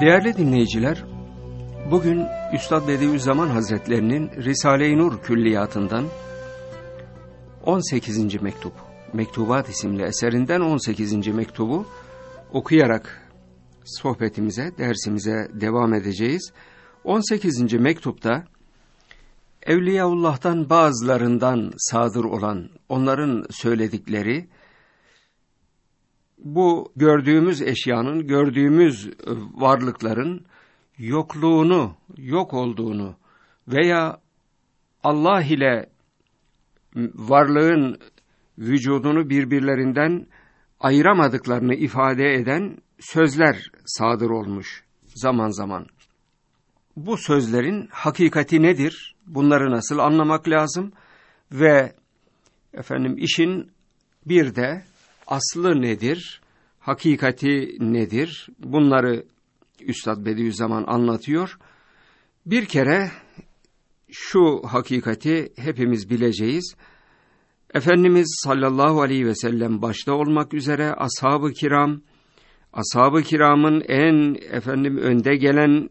Değerli dinleyiciler, bugün Üstad Bediüzzaman Hazretlerinin Risale-i Nur külliyatından 18. mektup, Mektubat isimli eserinden 18. mektubu okuyarak sohbetimize, dersimize devam edeceğiz. 18. mektupta Evliyaullah'tan bazılarından sadır olan onların söyledikleri, bu gördüğümüz eşyanın, gördüğümüz varlıkların yokluğunu, yok olduğunu veya Allah ile varlığın vücudunu birbirlerinden ayıramadıklarını ifade eden sözler sadır olmuş zaman zaman. Bu sözlerin hakikati nedir? Bunları nasıl anlamak lazım? Ve işin bir de aslı nedir? Hakikati nedir? Bunları Üstad Bediüzzaman anlatıyor. Bir kere şu hakikati hepimiz bileceğiz. Efendimiz sallallahu aleyhi ve sellem başta olmak üzere ashab-ı kiramın en önde gelen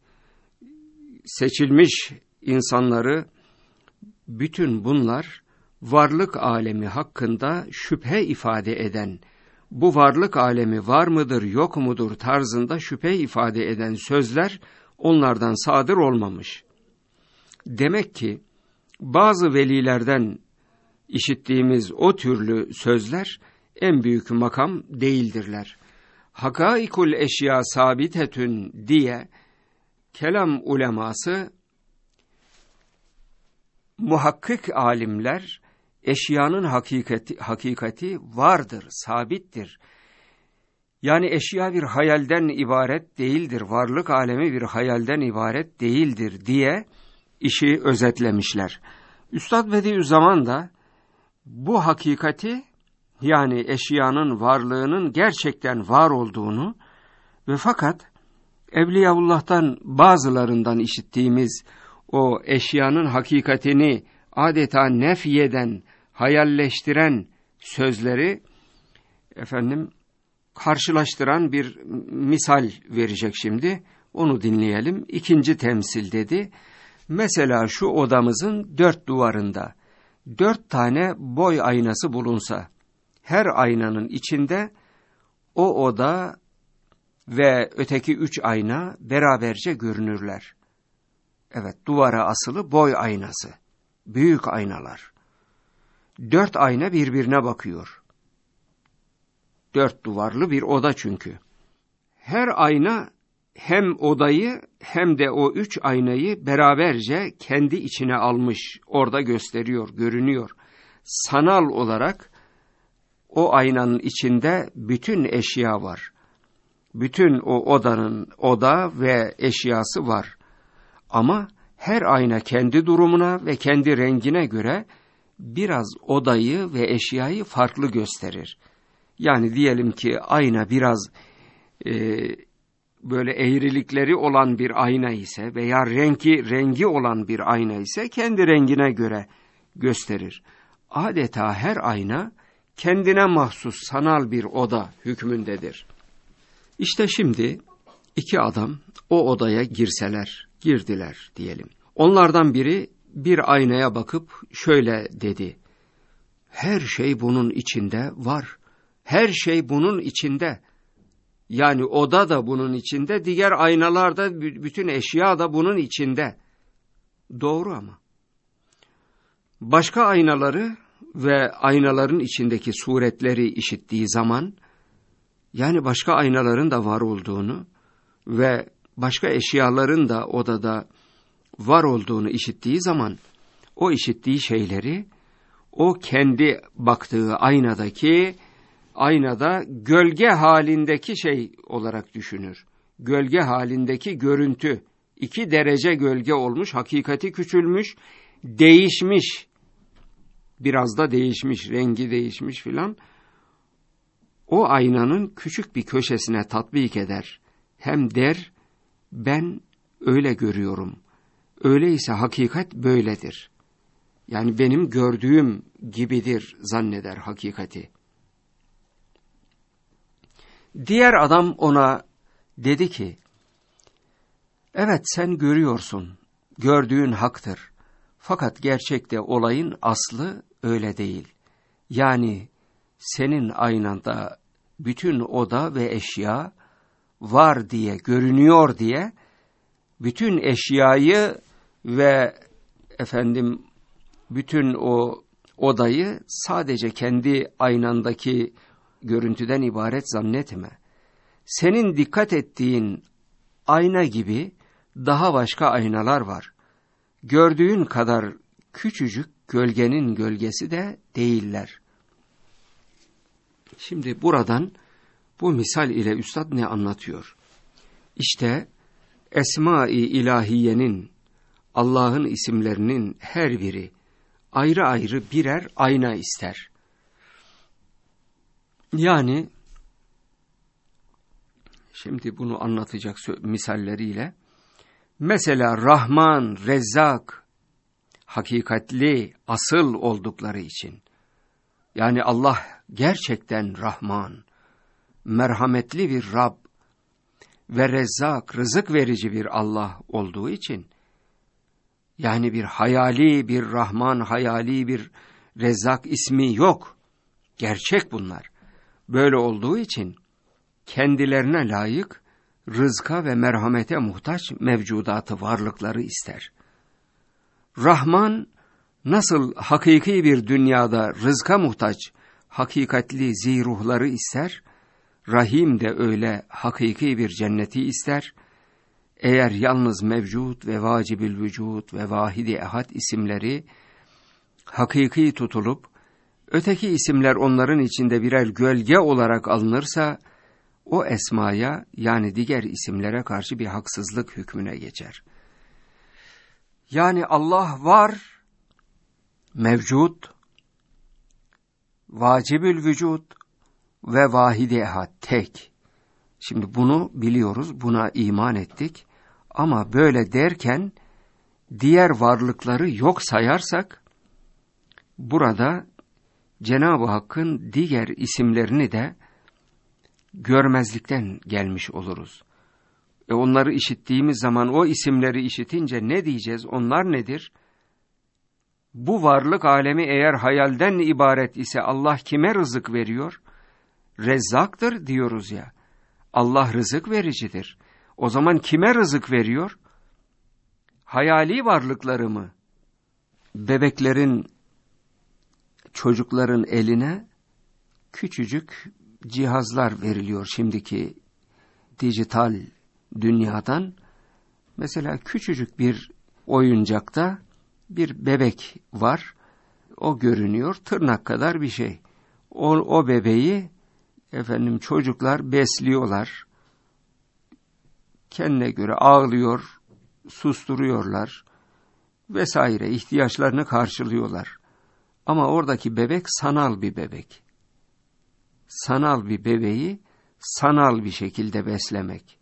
seçilmiş insanları, bütün bunlar varlık alemi hakkında şüphe ifade eden, bu varlık alemi var mıdır yok mudur tarzında şüphe ifade eden sözler onlardan sadır olmamış. Demek ki bazı velilerden işittiğimiz o türlü sözler en büyük makam değildirler. Hakaikul eşya sabitetün diye kelam uleması, muhakkik alimler, eşyanın hakikati vardır, sabittir. Yani eşya bir hayalden ibaret değildir, varlık alemi bir hayalden ibaret değildir diye işi özetlemişler. Üstad Bediüzzaman da bu hakikati, yani eşyanın varlığının gerçekten var olduğunu ve fakat Evliyaullah'tan bazılarından işittiğimiz o eşyanın hakikatini adeta nefyeden, hayalleştiren sözleri karşılaştıran bir misal verecek şimdi. Onu dinleyelim. İkinci temsil dedi. Mesela şu odamızın 4 duvarında 4 tane boy aynası bulunsa, her aynanın içinde o oda ve öteki 3 ayna beraberce görünürler. Evet, duvara asılı boy aynası, büyük aynalar. 4 ayna birbirine bakıyor. 4 duvarlı bir oda çünkü. Her ayna hem odayı hem de o 3 aynayı beraberce kendi içine almış, orada gösteriyor, görünüyor. Sanal olarak o aynanın içinde bütün eşya var. Bütün o oda ve eşyası var. Ama her ayna kendi durumuna ve kendi rengine göre biraz odayı ve eşyayı farklı gösterir. Yani diyelim ki ayna biraz böyle eğrilikleri olan bir ayna ise veya rengi olan bir ayna ise kendi rengine göre gösterir. Adeta her ayna kendine mahsus sanal bir oda hükmündedir. İşte şimdi 2 adam o odaya girdiler diyelim. Onlardan biri bir aynaya bakıp şöyle dedi: her şey bunun içinde var. Her şey bunun içinde. Yani oda da bunun içinde, diğer aynalar da, bütün eşya da bunun içinde. Doğru ama. Başka aynaları ve aynaların içindeki suretleri işittiği zaman, yani başka aynaların da var olduğunu ve başka eşyaların da odada var olduğunu işittiği zaman, o işittiği şeyleri, o kendi baktığı aynada gölge halindeki şey olarak düşünür. Gölge halindeki görüntü, 2 derece gölge olmuş, hakikati küçülmüş, değişmiş, biraz da değişmiş, rengi değişmiş filan. O aynanın küçük bir köşesine tatbik eder. Hem der, ben öyle görüyorum. Öyleyse hakikat böyledir. Yani benim gördüğüm gibidir zanneder hakikati. Diğer adam ona dedi ki, Evet, sen görüyorsun, gördüğün haktır. Fakat gerçekte olayın aslı öyle değil. Yani senin aynanda bütün oda ve eşya var diye, görünüyor diye, bütün eşyayı ve bütün o odayı sadece kendi aynandaki görüntüden ibaret zannetme. Senin dikkat ettiğin ayna gibi daha başka aynalar var. Gördüğün kadar küçücük gölgenin gölgesi de değiller. Şimdi buradan bu misal ile üstad ne anlatıyor? İşte Esma-i İlahiye'nin, Allah'ın isimlerinin her biri ayrı ayrı birer ayna ister. Yani şimdi bunu anlatacak misalleriyle, mesela Rahman, Rezzak, hakikatli, asıl oldukları için, yani Allah gerçekten Rahman, merhametli bir Rab ve Rezzak, rızık verici bir Allah olduğu için, yani bir hayali bir Rahman, hayali bir Rezzak ismi yok. Gerçek bunlar. Böyle olduğu için kendilerine layık rızka ve merhamete muhtaç mevcudatı, varlıkları ister. Rahman nasıl hakiki bir dünyada rızka muhtaç hakikatli ziruhları ister, Rahim de öyle hakiki bir cenneti ister. Eğer yalnız mevcut ve vacibül vücut ve vahidi ehad isimleri hakiki tutulup, öteki isimler onların içinde birer gölge olarak alınırsa, o esmaya, yani diğer isimlere karşı bir haksızlık hükmüne geçer. Yani Allah var, mevcut, vacibül vücut ve vahidi ehad, tek. Şimdi bunu biliyoruz, buna iman ettik. Ama böyle derken diğer varlıkları yok sayarsak, burada Cenab-ı Hakk'ın diğer isimlerini de görmezlikten gelmiş oluruz. Onları işittiğimiz zaman, o isimleri işitince ne diyeceğiz? Onlar nedir? Bu varlık alemi eğer hayalden ibaret ise Allah kime rızık veriyor? Rezzaktır diyoruz ya. Allah rızık vericidir. O zaman kime rızık veriyor? Hayali varlıkları mı? Bebeklerin, çocukların eline küçücük cihazlar veriliyor şimdiki dijital dünyadan. Mesela küçücük bir oyuncakta bir bebek var. O görünüyor, tırnak kadar bir şey. O bebeği çocuklar besliyorlar. Kendine göre ağlıyor, susturuyorlar vesaire, ihtiyaçlarını karşılıyorlar. Ama oradaki bebek sanal bir bebek. Sanal bir bebeği sanal bir şekilde beslemek.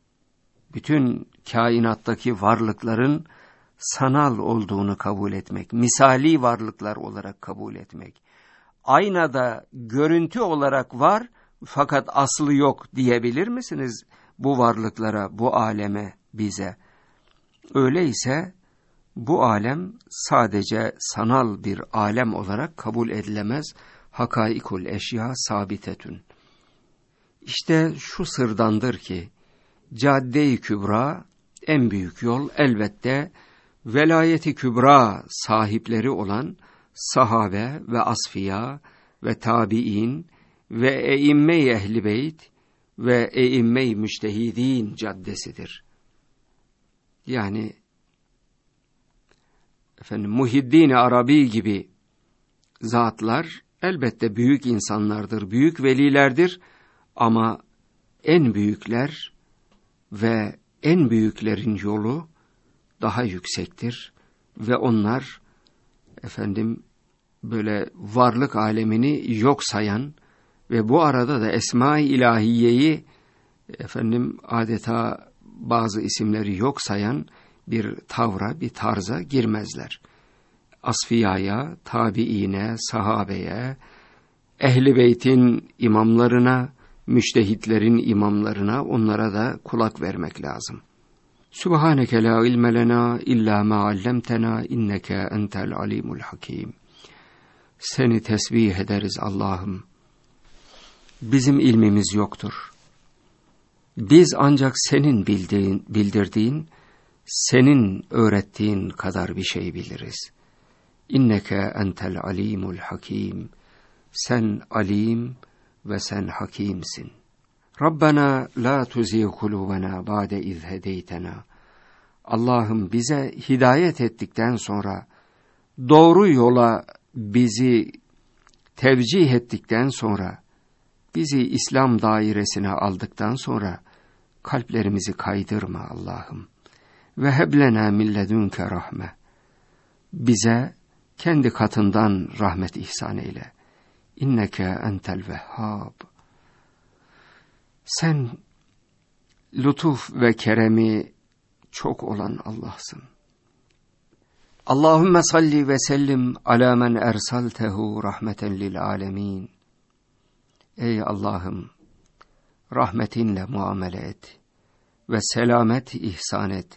Bütün kainattaki varlıkların sanal olduğunu kabul etmek, misali varlıklar olarak kabul etmek. Aynada görüntü olarak var fakat aslı yok diyebilir misiniz bu varlıklara, bu aleme, bize? Öyleyse bu alem sadece sanal bir alem olarak kabul edilemez. Hakaikul eşya sabitetün. İşte şu sırdandır ki cadde-i kübra, en büyük yol elbette velayeti kübra sahipleri olan sahabe ve asfiya ve tabi'in ve eimme-i ehli beyt ve eimme-i müçtehidin caddesidir. Yani Muhiddin-i Arabi gibi zatlar elbette büyük insanlardır, büyük velilerdir ama en büyükler ve en büyüklerin yolu daha yüksektir ve onlar böyle varlık alemini yok sayan ve bu arada da Esma-i İlahiye'yi adeta bazı isimleri yok sayan bir tavra, bir tarza girmezler. Asfiyaya, tabiine, sahabeye, ehli beytin imamlarına, müçtehitlerin imamlarına, onlara da kulak vermek lazım. Subhaneke la ilme lena illa ma allamtena inneke entel alimul hakim. Seni tesbih ederiz Allah'ım. Bizim ilmimiz yoktur. Biz ancak senin bildirdiğin, senin öğrettiğin kadar bir şey biliriz. İnneke entel alimul hakim. Sen alim ve sen hakimsin. Rabbena la tuzigh kulubena ba'de iz hedeytena. Allah'ım bize hidayet ettikten sonra, doğru yola bizi tevcih ettikten sonra, bizi İslam dairesine aldıktan sonra kalplerimizi kaydırma Allah'ım. Ve heblena min ledunke rahme. Bize kendi katından rahmet ihsan eyle. İnneke entel vehhab. Sen lütuf ve keremi çok olan Allah'sın. Allahümme salli ve sellim ala men ersaltehu rahmeten lil alemin. Ey Allah'ım, rahmetinle muamele et ve selamet ihsan et.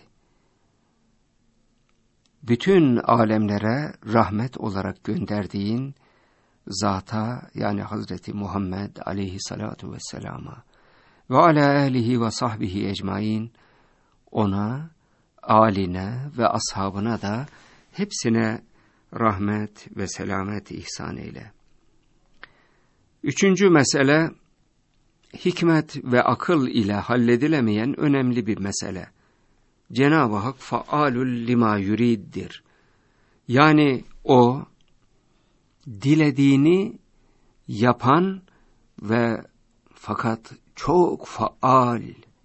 Bütün alemlere rahmet olarak gönderdiğin zata, yani Hazreti Muhammed aleyhissalatu vesselama ve ala alihi ve sahbihi ecmain, ona, âline ve ashabına da hepsine rahmet ve selamet ihsan eyle. Üçüncü mesele, hikmet ve akıl ile halledilemeyen önemli bir mesele. Cenab-ı Hak faalul lima yuriddir. Yani o, dilediğini yapan ve fakat çok faal,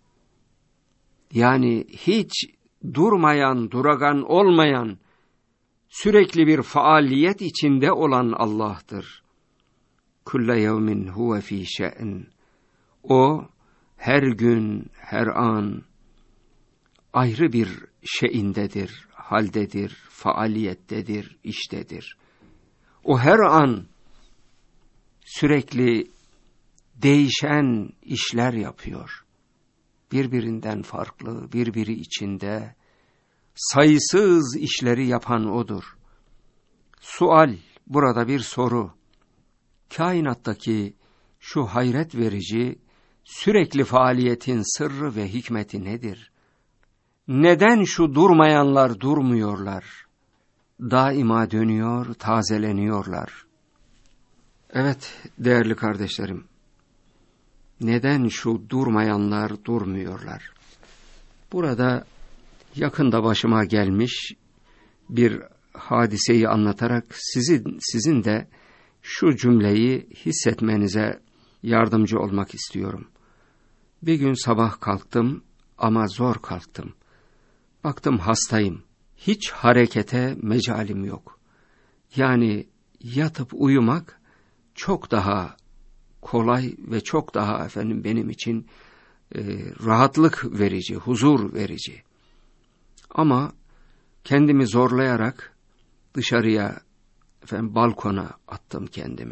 yani hiç durmayan, duragan olmayan, sürekli bir faaliyet içinde olan Allah'tır. Kulle yevmin huve fî şe'n. O, her gün, her an, ayrı bir şeyindedir, haldedir, faaliyettedir, iştedir. O her an sürekli değişen işler yapıyor. Birbirinden farklı, birbiri içinde sayısız işleri yapan O'dur. Sual, burada bir soru. Kainattaki şu hayret verici, sürekli faaliyetin sırrı ve hikmeti nedir? Neden şu durmayanlar durmuyorlar? Daima dönüyor, tazeleniyorlar. Evet değerli kardeşlerim, neden şu durmayanlar durmuyorlar? Burada yakında başıma gelmiş bir hadiseyi anlatarak sizin de şu cümleyi hissetmenize yardımcı olmak istiyorum. Bir gün sabah kalktım ama zor kalktım. Baktım hastayım. Hiç harekete mecalim yok. Yani yatıp uyumak çok daha kolay ve çok daha benim için rahatlık verici, huzur verici. Ama kendimi zorlayarak dışarıya, balkona attım kendimi.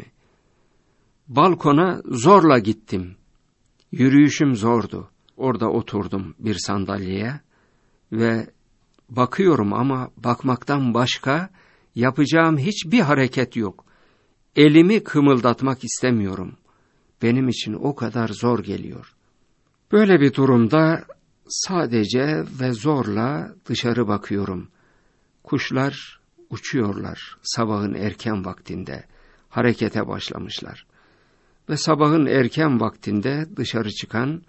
Balkona zorla gittim. Yürüyüşüm zordu. Orada oturdum bir sandalyeye ve bakıyorum ama bakmaktan başka yapacağım hiçbir hareket yok. Elimi kımıldatmak istemiyorum. Benim için o kadar zor geliyor. Böyle bir durumda sadece ve zorla dışarı bakıyorum. Kuşlar uçuyorlar sabahın erken vaktinde. Harekete başlamışlar. Ve sabahın erken vaktinde dışarı çıkan,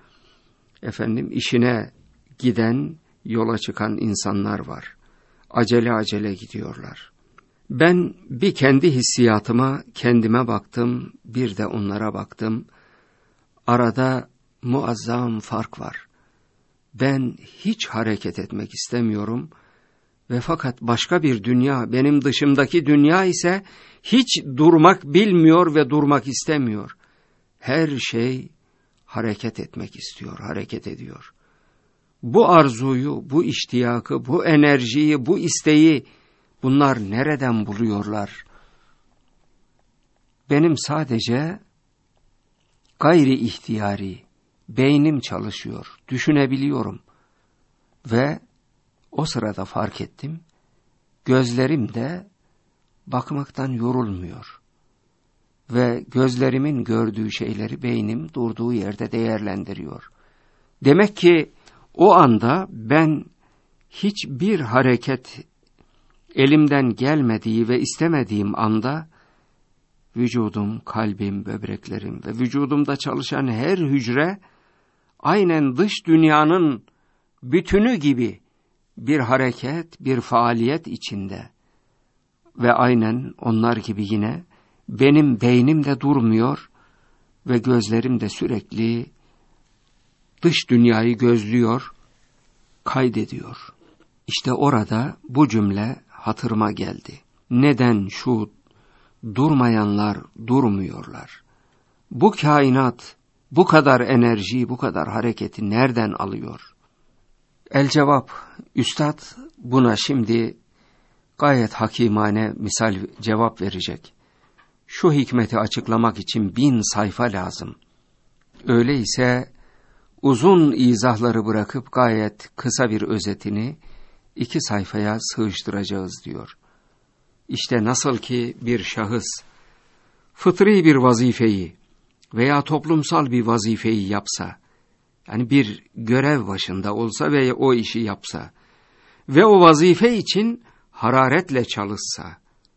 işine giden, yola çıkan insanlar var. Acele acele gidiyorlar. Ben bir kendi hissiyatıma, kendime baktım, bir de onlara baktım. Arada muazzam fark var. Ben hiç hareket etmek istemiyorum ve fakat başka bir dünya, benim dışımdaki dünya ise hiç durmak bilmiyor ve durmak istemiyor. Her şey hareket etmek istiyor, hareket ediyor. Bu arzuyu, bu iştiyakı, bu enerjiyi, bu isteği bunlar nereden buluyorlar? Benim sadece gayri ihtiyari, beynim çalışıyor, düşünebiliyorum. Ve o sırada fark ettim, gözlerim de bakmaktan yorulmuyor. Ve gözlerimin gördüğü şeyleri beynim durduğu yerde değerlendiriyor. Demek ki o anda ben hiçbir hareket elimden gelmediği ve istemediğim anda vücudum, kalbim, böbreklerim ve vücudumda çalışan her hücre aynen dış dünyanın bütünü gibi bir hareket, bir faaliyet içinde. Ve aynen onlar gibi yine benim beynim de durmuyor ve gözlerim de sürekli dış dünyayı gözlüyor, kaydediyor. İşte orada bu cümle hatırıma geldi. Neden şu durmayanlar durmuyorlar? Bu kainat bu kadar enerjiyi, bu kadar hareketi nereden alıyor? El cevap, üstad buna şimdi gayet hakimane misal cevap verecek. Şu hikmeti açıklamak için 1000 sayfa lazım. Öyleyse uzun izahları bırakıp gayet kısa bir özetini 2 sayfaya sığıştıracağız diyor. İşte nasıl ki bir şahıs fıtri bir vazifeyi veya toplumsal bir vazifeyi yapsa, yani bir görev başında olsa ve o işi yapsa ve o vazife için hararetle çalışsa,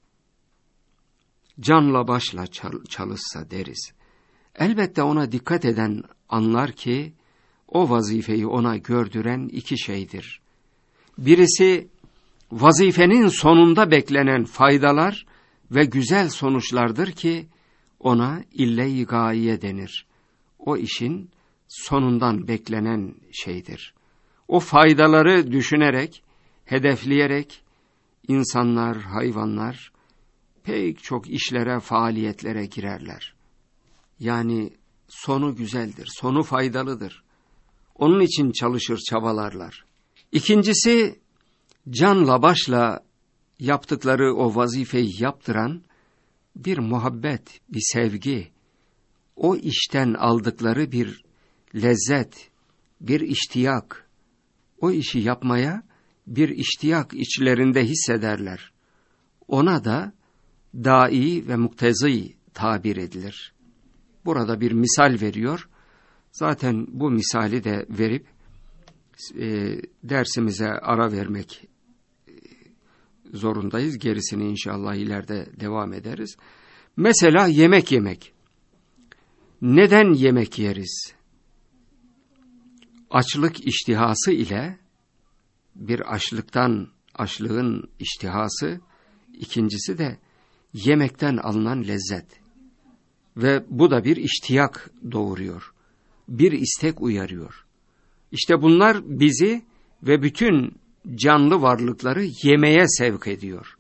canla başla çalışsa deriz. Elbette ona dikkat eden anlar ki o vazifeyi ona gördüren 2 şeydir. Birisi vazifenin sonunda beklenen faydalar ve güzel sonuçlardır ki ona ille-i gaye denir. O işin sonundan beklenen şeydir. O faydaları düşünerek, hedefleyerek insanlar, hayvanlar pek çok işlere, faaliyetlere girerler. Yani sonu güzeldir, sonu faydalıdır. Onun için çalışır, çabalarlar. İkincisi, canla başla yaptıkları o vazifeyi yaptıran bir muhabbet, bir sevgi, o işten aldıkları bir lezzet, bir iştiyak, o işi yapmaya bir iştiyak içlerinde hissederler. Ona da dai ve muktezi tabir edilir. Burada bir misal veriyor. Zaten bu misali de verip dersimize ara vermek zorundayız. Gerisini inşallah ileride devam ederiz. Mesela yemek yemek. Neden yemek yeriz? Açlık iştihası ile bir açlığın iştihası, ikincisi de yemekten alınan lezzet. Ve bu da bir iştiyak doğuruyor. Bir istek uyarıyor. İşte bunlar bizi ve bütün canlı varlıkları yemeye sevk ediyor.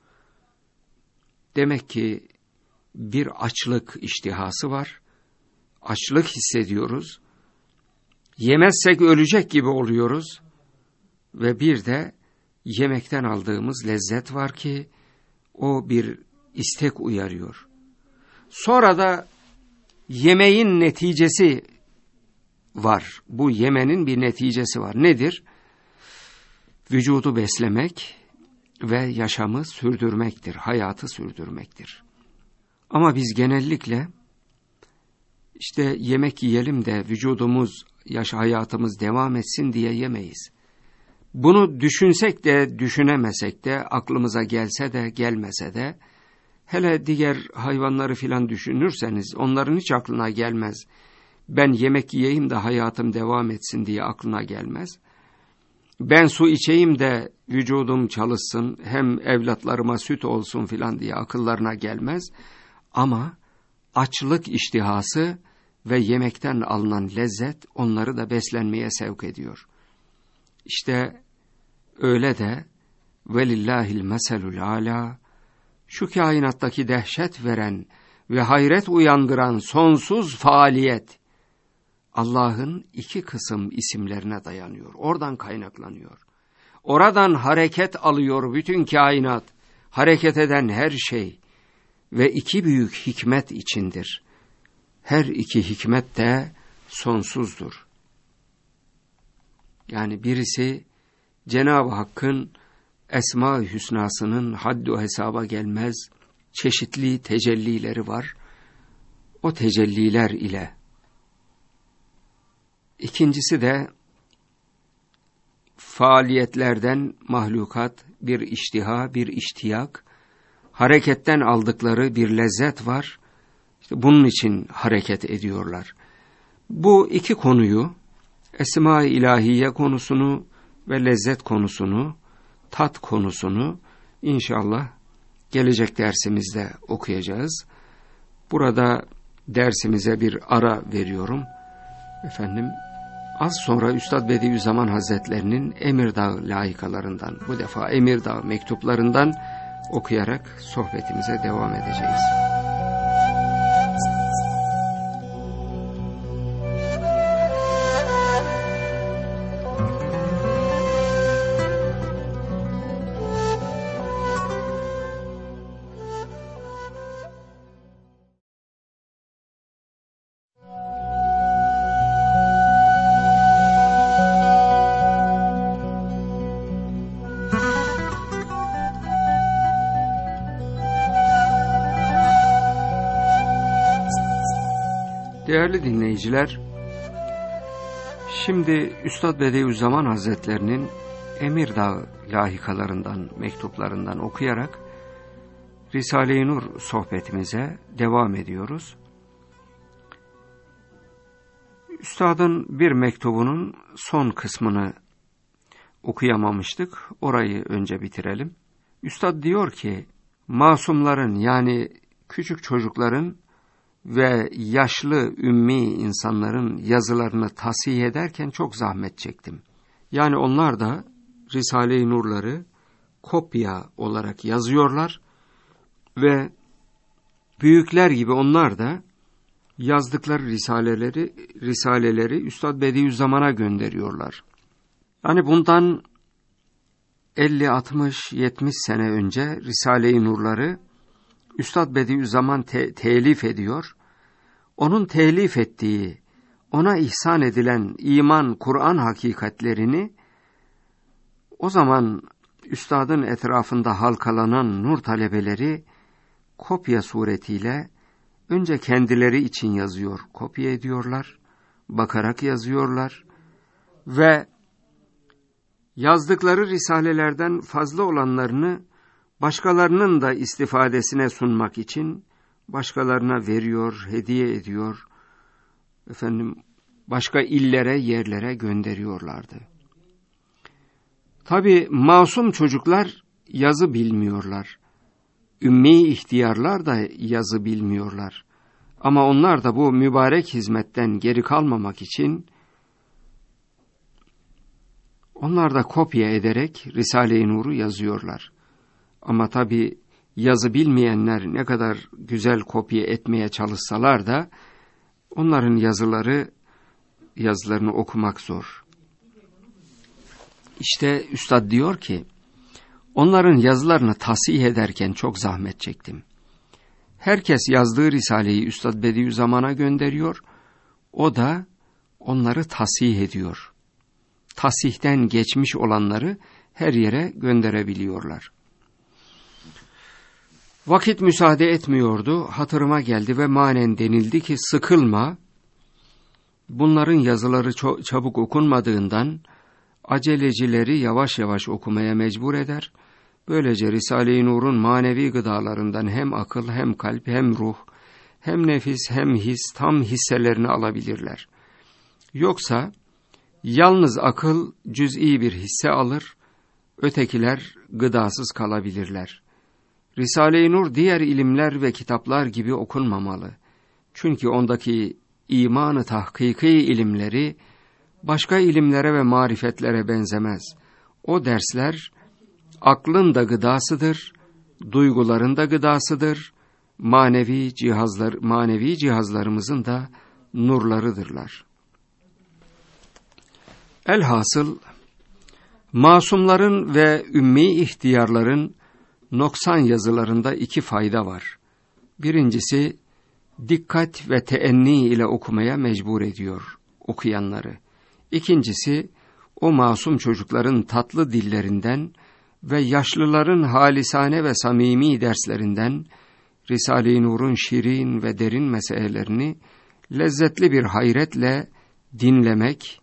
Demek ki bir açlık iştihası var. Açlık hissediyoruz. Yemezsek ölecek gibi oluyoruz. Ve bir de yemekten aldığımız lezzet var ki o bir istek uyarıyor. Sonra da yemeğin neticesi var. Bu yemenin bir neticesi var. Nedir? Vücudu beslemek ve yaşamı sürdürmektir, hayatı sürdürmektir. Ama biz genellikle işte yemek yiyelim de vücudumuz, hayatımız devam etsin diye yemeyiz. Bunu düşünsek de düşünemesek de, aklımıza gelse de gelmese de, hele diğer hayvanları filan düşünürseniz onların hiç aklına gelmez. Ben yemek yiyeyim de hayatım devam etsin diye aklına gelmez. Ben su içeyim de vücudum çalışsın, hem evlatlarıma süt olsun filan diye akıllarına gelmez. Ama açlık iştihası ve yemekten alınan lezzet onları da beslenmeye sevk ediyor. İşte öyle de velillahil meselul ala, şu kainattaki dehşet veren ve hayret uyandıran sonsuz faaliyet Allah'ın 2 kısım isimlerine dayanıyor. Oradan kaynaklanıyor. Oradan hareket alıyor bütün kainat, hareket eden her şey ve 2 büyük hikmet içindir. Her 2 hikmet de sonsuzdur. Yani birisi Cenab-ı Hakk'ın Esma-i Hüsnasının haddu hesaba gelmez çeşitli tecellileri var. O tecelliler ile. İkincisi de faaliyetlerden mahlukat bir iştiha, bir iştiyak, hareketten aldıkları bir lezzet var. İşte bunun için hareket ediyorlar. Bu iki konuyu, Esma-i İlahiye konusunu ve lezzet konusunu, tat konusunu inşallah gelecek dersimizde okuyacağız. Burada dersimize bir ara veriyorum. Efendim, az sonra Üstad Bediüzzaman Hazretlerinin Emirdağ layıkalarından, bu defa Emirdağ mektuplarından okuyarak sohbetimize devam edeceğiz. Değerli dinleyiciler, şimdi Üstad Bediüzzaman Hazretlerinin Emirdağ lahikalarından, mektuplarından okuyarak Risale-i Nur sohbetimize devam ediyoruz. Üstadın bir mektubunun son kısmını okuyamamıştık. Orayı önce bitirelim. Üstad diyor ki, masumların yani küçük çocukların ve yaşlı ümmi insanların yazılarını tasih ederken çok zahmet çektim. Yani onlar da Risale-i Nur'ları kopya olarak yazıyorlar ve büyükler gibi onlar da yazdıkları risaleleri Üstad Bediüzzaman'a gönderiyorlar. Yani bundan 50, 60, 70 sene önce Risale-i Nur'ları Üstad Bediüzzaman telif ediyor. Onun telif ettiği, ona ihsan edilen iman, Kur'an hakikatlerini o zaman Üstadın etrafında halkalanan nur talebeleri kopya suretiyle önce kendileri için yazıyor, kopya ediyorlar, bakarak yazıyorlar ve yazdıkları risalelerden fazla olanlarını başkalarının da istifadesine sunmak için başkalarına veriyor, hediye ediyor, başka illere, yerlere gönderiyorlardı. Tabii masum çocuklar yazı bilmiyorlar. Ümmi ihtiyarlar da yazı bilmiyorlar. Ama onlar da bu mübarek hizmetten geri kalmamak için onlar da kopya ederek Risale-i Nur'u yazıyorlar. Ama tabii yazı bilmeyenler ne kadar güzel kopya etmeye çalışsalar da onların yazılarını okumak zor. İşte Üstad diyor ki, onların yazılarını tasih ederken çok zahmet çektim. Herkes yazdığı risaleyi Üstad Bediüzzaman'a gönderiyor, o da onları tasih ediyor. Tasihten geçmiş olanları her yere gönderebiliyorlar. Vakit müsaade etmiyordu, hatırıma geldi ve manen denildi ki sıkılma, bunların yazıları çabuk okunmadığından acelecileri yavaş yavaş okumaya mecbur eder. Böylece Risale-i Nur'un manevi gıdalarından hem akıl, hem kalp, hem ruh, hem nefis, hem his tam hisselerini alabilirler. Yoksa yalnız akıl cüz'i bir hisse alır, ötekiler gıdasız kalabilirler. Risale-i Nur diğer ilimler ve kitaplar gibi okunmamalı. Çünkü ondaki imanı tahkiki ilimleri başka ilimlere ve marifetlere benzemez. O dersler aklın da gıdasıdır, duyguların da gıdasıdır, manevi cihazlarımızın da nurlarıdırlar. Elhasıl masumların ve ümmi ihtiyarların noksan yazılarında iki fayda var. Birincisi, dikkat ve teenni ile okumaya mecbur ediyor okuyanları. İkincisi, o masum çocukların tatlı dillerinden ve yaşlıların halisane ve samimi derslerinden Risale-i Nur'un şirin ve derin meselelerini lezzetli bir hayretle dinlemek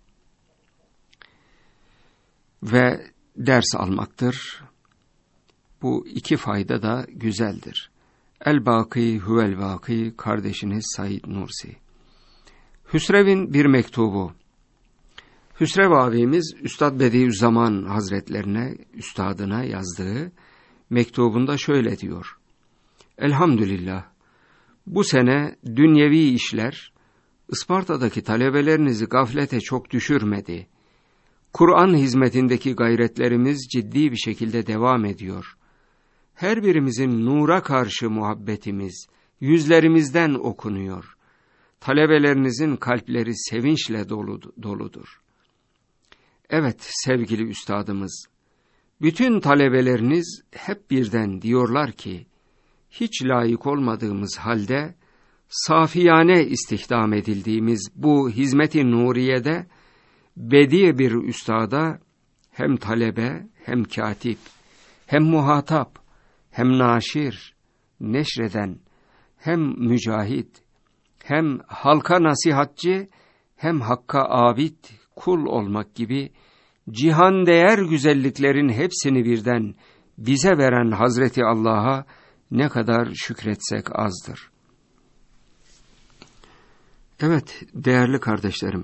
ve ders almaktır. Bu iki fayda da güzeldir. El-Baki Huvel-Baki, kardeşiniz Said Nursi. Hüsrev'in bir mektubu. Hüsrev abimiz Üstad Bediüzzaman Hazretlerine, üstadına yazdığı mektubunda şöyle diyor: Elhamdülillah, bu sene dünyevi işler Isparta'daki talebelerinizi gaflete çok düşürmedi. Kur'an hizmetindeki gayretlerimiz ciddi bir şekilde devam ediyor. Her birimizin nura karşı muhabbetimiz yüzlerimizden okunuyor. Talebelerinizin kalpleri sevinçle doludur. Evet sevgili üstadımız, bütün talebeleriniz hep birden diyorlar ki, hiç layık olmadığımız halde safiyane istihdam edildiğimiz bu hizmet-i nuriyede bedi bir üstada hem talebe hem katip hem muhatap hem naşir, neşreden hem mücahit hem halka nasihatçı hem hakka abid, kul olmak gibi cihan değer güzelliklerin hepsini birden bize veren Hazreti Allah'a ne kadar şükretsek azdır. Evet değerli kardeşlerim,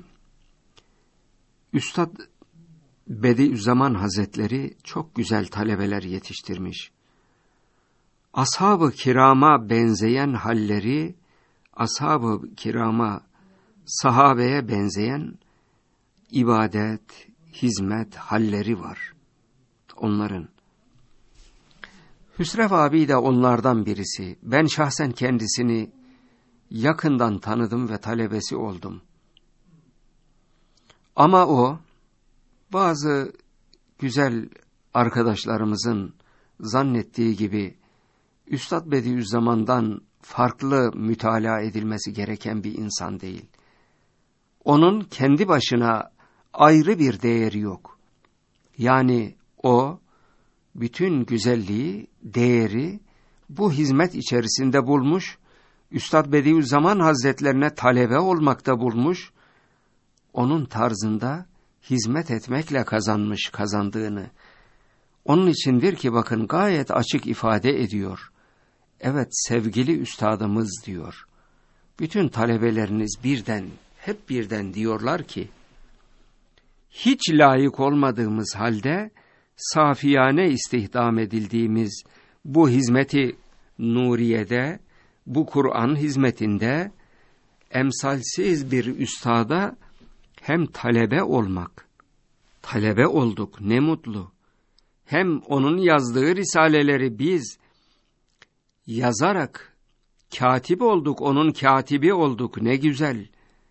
Üstad Bediüzzaman Hazretleri çok güzel talebeler yetiştirmiş. Ashab-ı kirama benzeyen halleri, ashab-ı kirama, sahabeye benzeyen ibadet, hizmet halleri var onların. Hüsrev abi de onlardan birisi. Ben şahsen kendisini yakından tanıdım ve talebesi oldum. Ama o, bazı güzel arkadaşlarımızın zannettiği gibi Üstad Bediüzzaman'dan farklı mütalaa edilmesi gereken bir insan değil. Onun kendi başına ayrı bir değeri yok. Yani o, bütün güzelliği, değeri bu hizmet içerisinde bulmuş, Üstad Bediüzzaman Hazretlerine talebe olmakta bulmuş, onun tarzında hizmet etmekle kazanmış kazandığını. Onun içindir ki bakın gayet açık ifade ediyor. Evet sevgili üstadımız diyor. Bütün talebeleriniz birden, hep birden diyorlar ki, hiç layık olmadığımız halde safiyane istihdam edildiğimiz bu hizmeti nuriyede, bu Kur'an hizmetinde emsalsiz bir üstada hem talebe olmak, talebe olduk ne mutlu, hem onun yazdığı risaleleri biz yazarak katip olduk, onun katibi olduk ne güzel,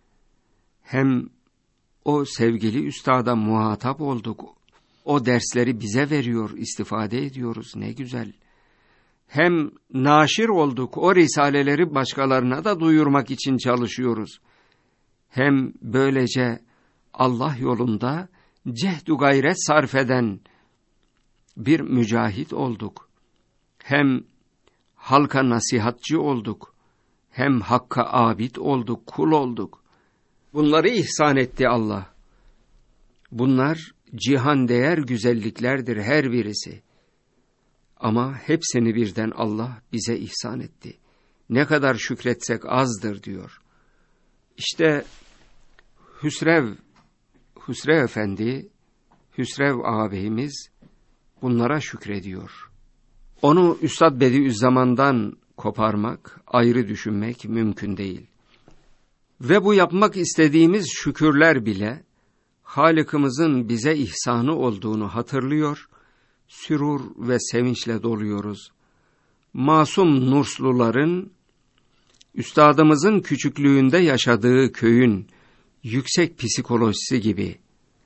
hem o sevgili üstada muhatap olduk, o dersleri bize veriyor, istifade ediyoruz ne güzel. Hem naşir olduk, o risaleleri başkalarına da duyurmak için çalışıyoruz. Hem böylece Allah yolunda cehd-u gayret sarf eden bir mücahit olduk. Hem halka nasihatçı olduk. Hem hakka abid olduk, kul olduk. Bunları ihsan etti Allah. Bunlar cihan değer güzelliklerdir her birisi. Ama hepsini birden Allah bize ihsan etti. Ne kadar şükretsek azdır diyor. İşte Hüsrev Efendi, Hüsrev ağabeyimiz bunlara şükrediyor. Onu Üstad Bediüzzaman'dan koparmak, ayrı düşünmek mümkün değil. Ve bu yapmak istediğimiz şükürler bile Halık'ımızın bize ihsanı olduğunu hatırlıyor, sürur ve sevinçle doluyoruz. Masum Nursluların, üstadımızın küçüklüğünde yaşadığı köyün yüksek psikolojisi gibi.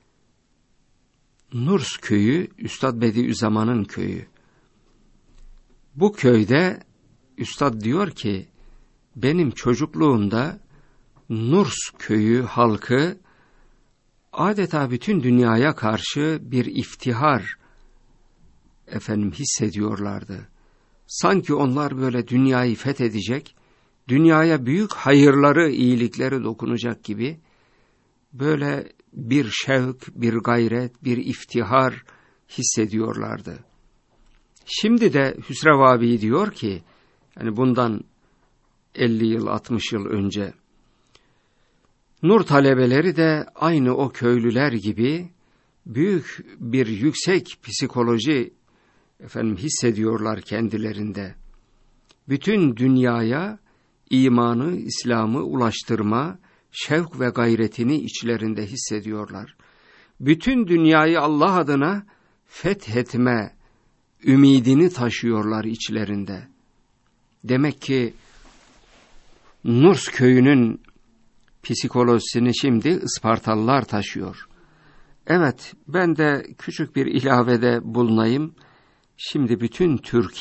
Nurs köyü, Üstad Bediüzzaman'ın köyü. Bu köyde Üstad diyor ki, benim çocukluğumda Nurs köyü halkı adeta bütün dünyaya karşı bir iftihar hissediyorlardı. Sanki onlar böyle dünyayı fethedecek, dünyaya büyük hayırları, iyilikleri dokunacak gibi böyle bir şevk, bir gayret, bir iftihar hissediyorlardı. Şimdi de Hüsrev diyor ki, yani bundan 50 yıl, 60 yıl önce, Nur talebeleri de aynı o köylüler gibi büyük bir yüksek psikoloji hissediyorlar kendilerinde. Bütün dünyaya imanı, İslam'ı ulaştırma şevk ve gayretini içlerinde hissediyorlar. Bütün dünyayı Allah adına fethetme ümidini taşıyorlar içlerinde. Demek ki Nurs köyünün psikolojisini şimdi Ispartalılar taşıyor. Evet, ben de küçük bir ilavede bulunayım. Şimdi bütün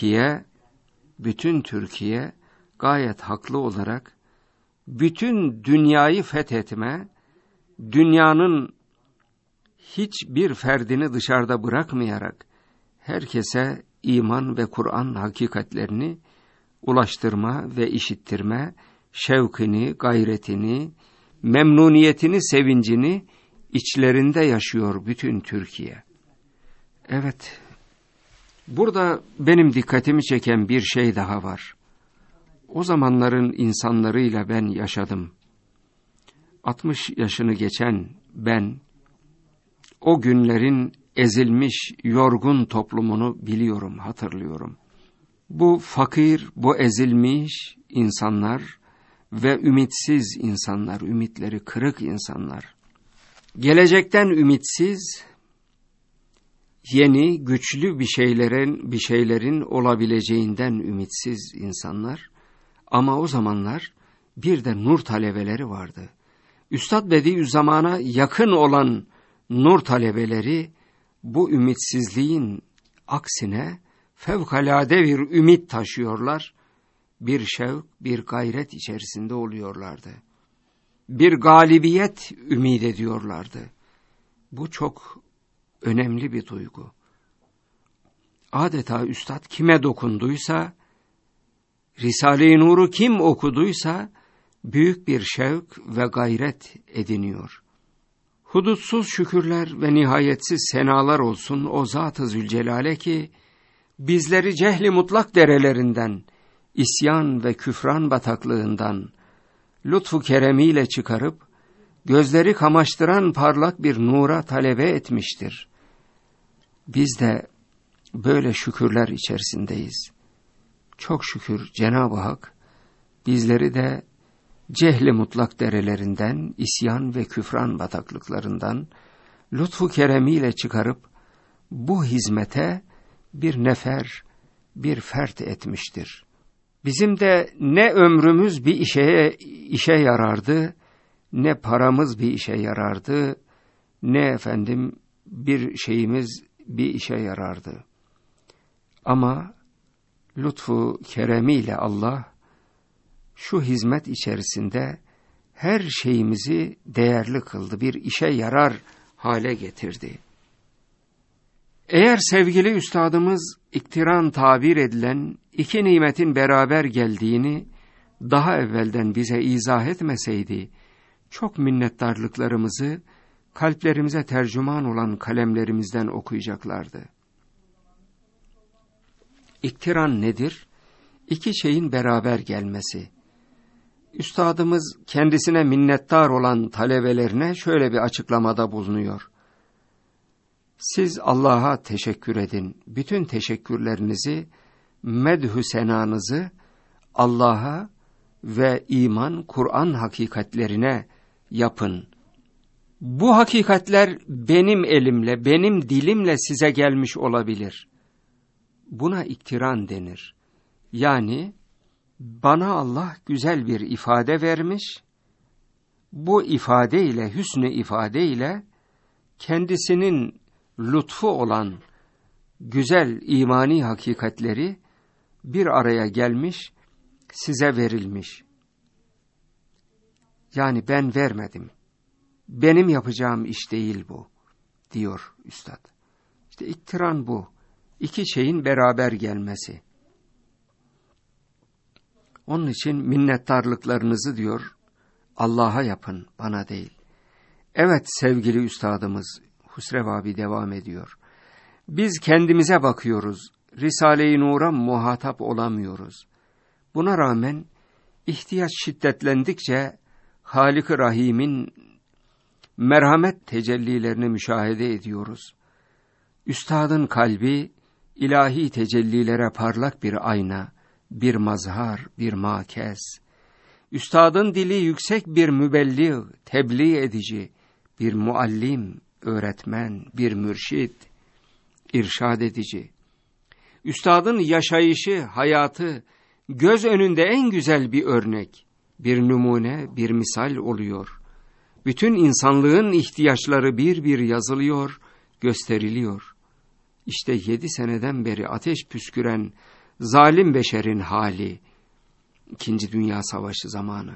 Türkiye gayet haklı olarak bütün dünyayı fethetme, dünyanın hiçbir ferdini dışarıda bırakmayarak herkese iman ve Kur'an hakikatlerini ulaştırma ve işittirme şevkini, gayretini, memnuniyetini, sevincini içlerinde yaşıyor bütün Türkiye. Evet, burada benim dikkatimi çeken bir şey daha var. O zamanların insanlarıyla ben yaşadım. 60 yaşını geçen ben, o günlerin ezilmiş, yorgun toplumunu biliyorum, hatırlıyorum. Bu fakir, bu ezilmiş insanlar ve ümitsiz insanlar, ümitleri kırık insanlar. Gelecekten ümitsiz, yeni, güçlü bir şeylerin olabileceğinden ümitsiz insanlar. Ama o zamanlar bir de nur talebeleri vardı. Üstad Bediüzzaman'a yakın olan nur talebeleri bu ümitsizliğin aksine fevkalade bir ümit taşıyorlar. Bir şevk, bir gayret içerisinde oluyorlardı. Bir galibiyet ümit ediyorlardı. Bu çok önemli bir duygu. Adeta Üstad kime dokunduysa, Risale-i Nur'u kim okuduysa büyük bir şevk ve gayret ediniyor. Hudutsuz şükürler ve nihayetsiz senalar olsun o Zat-ı Zülcelal'e ki bizleri cehli mutlak derelerinden, isyan ve küfran bataklığından lütfu keremiyle çıkarıp gözleri kamaştıran parlak bir nura talebe etmiştir. Biz de böyle şükürler içerisindeyiz. Çok şükür Cenab-ı Hak bizleri de cehli mutlak derelerinden, isyan ve küfran bataklıklarından lütfu keremiyle çıkarıp bu hizmete bir nefer, bir fert etmiştir. Bizim de ne ömrümüz bir işe yarardı, ne paramız bir işe yarardı, ne bir şeyimiz bir işe yarardı. Ama lütfu keremiyle Allah şu hizmet içerisinde her şeyimizi değerli kıldı, bir işe yarar hale getirdi. Eğer sevgili üstadımız iktiran tabir edilen iki nimetin beraber geldiğini daha evvelden bize izah etmeseydi, çok minnettarlıklarımızı kalplerimize tercüman olan kalemlerimizden okuyacaklardı. İktiran nedir? İki şeyin beraber gelmesi. Üstadımız kendisine minnettar olan talebelerine şöyle bir açıklamada bulunuyor. Siz Allah'a teşekkür edin. Bütün teşekkürlerinizi, medhü senanızı Allah'a ve iman, Kur'an hakikatlerine yapın. Bu hakikatler benim elimle, benim dilimle size gelmiş olabilir. Buna iktiran denir. Yani bana Allah güzel bir ifade vermiş, bu ifadeyle, hüsnü ifadeyle kendisinin lütfu olan güzel imani hakikatleri bir araya gelmiş, size verilmiş. Yani ben vermedim. Benim yapacağım iş değil bu, diyor üstad. İşte iktiran bu. İki şeyin beraber gelmesi. Onun için minnettarlıklarınızı diyor, Allah'a yapın, bana değil. Evet sevgili üstadımız Husrev abi devam ediyor. Biz kendimize bakıyoruz, Risale-i Nur'a muhatap olamıyoruz. Buna rağmen ihtiyaç şiddetlendikçe Halik-i Rahim'in merhamet tecellilerini müşahede ediyoruz. Üstadın kalbi ilahi tecellilere parlak bir ayna, bir mazhar, bir makez. Üstadın dili yüksek bir mübelliğ, tebliğ edici, bir muallim, öğretmen, bir mürşid, irşad edici. Üstadın yaşayışı, hayatı göz önünde en güzel bir örnek, bir numune, bir misal oluyor. Bütün insanlığın ihtiyaçları bir bir yazılıyor, gösteriliyor. İşte 7 seneden beri ateş püsküren zalim beşerin hali, 2. Dünya Savaşı zamanı.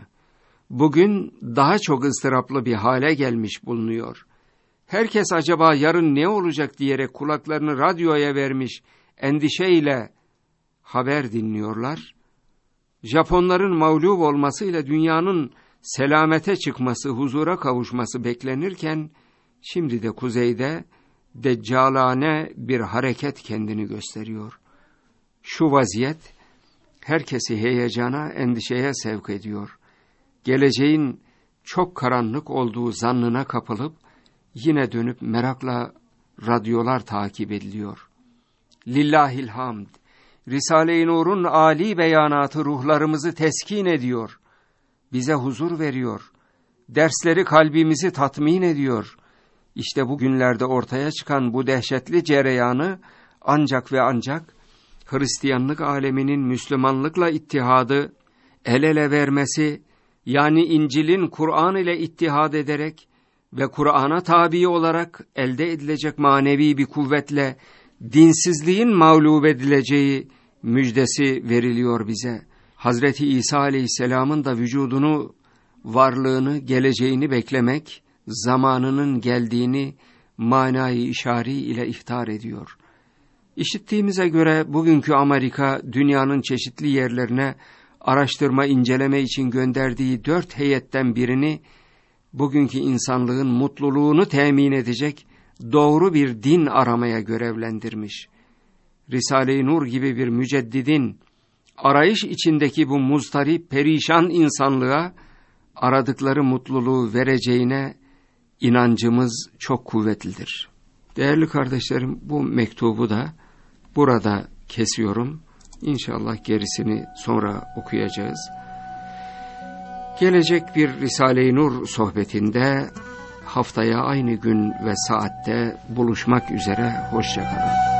Bugün daha çok ıstıraplı bir hale gelmiş bulunuyor. Herkes acaba yarın ne olacak diyerek kulaklarını radyoya vermiş, endişeyle haber dinliyorlar. Japonların mağlup olmasıyla dünyanın selamete çıkması, huzura kavuşması beklenirken, şimdi de kuzeyde deccalane bir hareket kendini gösteriyor. Şu vaziyet herkesi heyecana, endişeye sevk ediyor. Geleceğin çok karanlık olduğu zannına kapılıp yine dönüp merakla radyolar takip ediliyor. Lillahil hamd. Risale-i Nur'un âli beyanatı ruhlarımızı teskin ediyor. Bize huzur veriyor. Dersleri kalbimizi tatmin ediyor. İşte bugünlerde ortaya çıkan bu dehşetli cereyanı ancak ve ancak Hristiyanlık aleminin Müslümanlıkla ittihadı, el ele vermesi, yani İncil'in Kur'an ile ittihad ederek ve Kur'an'a tabi olarak elde edilecek manevi bir kuvvetle dinsizliğin mağlup edileceği müjdesi veriliyor bize. Hazreti İsa Aleyhisselam'ın da vücudunu, varlığını, geleceğini beklemek, zamanının geldiğini manayı işari ile ihtar ediyor. İşittiğimize göre bugünkü Amerika dünyanın çeşitli yerlerine araştırma, inceleme için gönderdiği 4 heyetten birini bugünkü insanlığın mutluluğunu temin edecek doğru bir din aramaya görevlendirmiş. Risale-i Nur gibi bir müceddidin arayış içindeki bu muzdarip, perişan insanlığa aradıkları mutluluğu vereceğine inancımız çok kuvvetlidir. Değerli kardeşlerim, bu mektubu da burada kesiyorum. İnşallah gerisini sonra okuyacağız. Gelecek bir Risale-i Nur sohbetinde haftaya aynı gün ve saatte buluşmak üzere. Hoşça kalın.